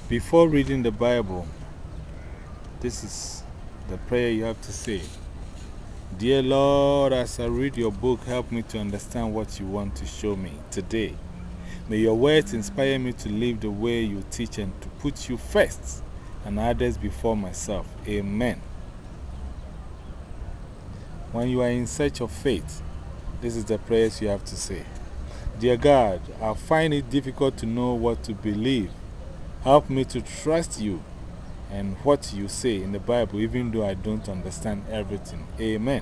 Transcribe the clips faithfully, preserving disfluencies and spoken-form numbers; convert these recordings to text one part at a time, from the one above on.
Before reading the Bible, this is the prayer you have to say. Dear Lord, as I read your book, help me to understand what you want to show me today. May your words inspire me to live the way you teach and to put you first and others before myself. Amen. When you are in search of faith, this is the prayers you have to say. Dear God, I find it difficult to know what to believe. Help me to trust you and what you say in the Bible, even though I don't understand everything. Amen.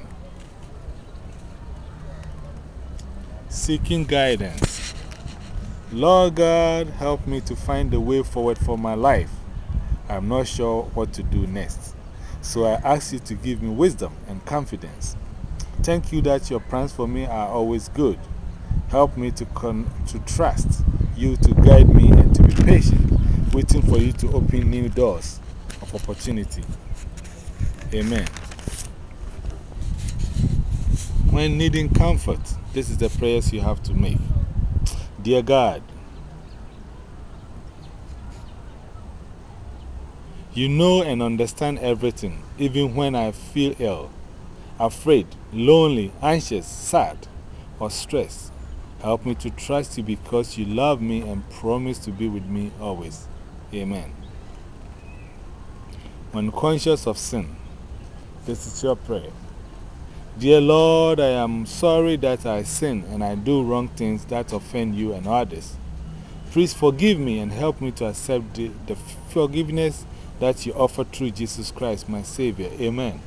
Seeking guidance. Lord God, help me to find the way forward for my life. I'm not sure what to do next. So I ask you to give me wisdom and confidence. Thank you that your plans for me are always good. Help me to, con to trust you to guide me and to be patient, waiting for you to open new doors of opportunity. Amen. When needing comfort, this is the prayers you have to make. Dear God, you know and understand everything, even when I feel ill, afraid, lonely, anxious, sad, or stressed. Help me to trust you because you love me and promise to be with me always. Amen. When conscious of sin, this is your prayer. Dear Lord, I am sorry that I sin and I do wrong things that offend you and others. Please forgive me and help me to accept the, the forgiveness that you offer through Jesus Christ, my Savior. Amen.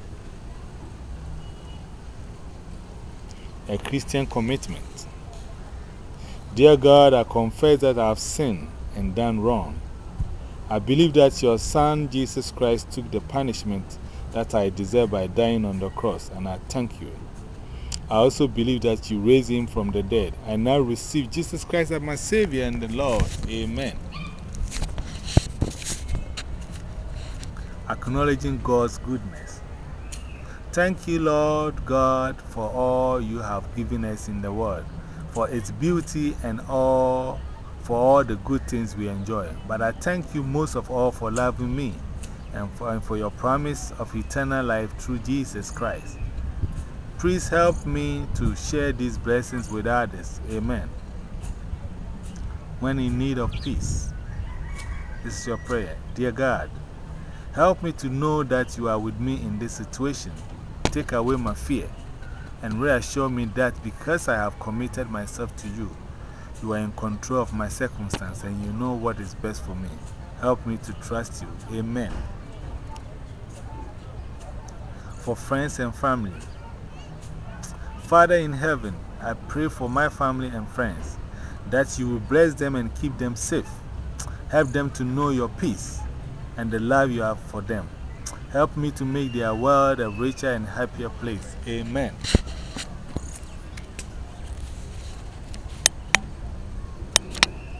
A Christian commitment. Dear God, I confess that I have sinned and done wrong. I believe that your Son, Jesus Christ, took the punishment that I deserve by dying on the cross, and I thank you. I also believe that you raised him from the dead. I now receive Jesus Christ as my Savior and the Lord. Amen. Acknowledging God's goodness. Thank you, Lord God, for all you have given us in the world, for its beauty and all, for all the good things we enjoy. But I thank you most of all for loving me and for, and for your promise of eternal life through Jesus Christ. Please help me to share these blessings with others. Amen. When in need of peace, this is your prayer. Dear God, help me to know that you are with me in this situation. Take away my fear and reassure me that because I have committed myself to you, you are in control of my circumstance and you know what is best for me. Help me to trust you. Amen. For friends and family. Father in heaven, I pray for my family and friends that you will bless them and keep them safe. Help them to know your peace and the love you have for them. Help me to make their world a richer and happier place. Amen.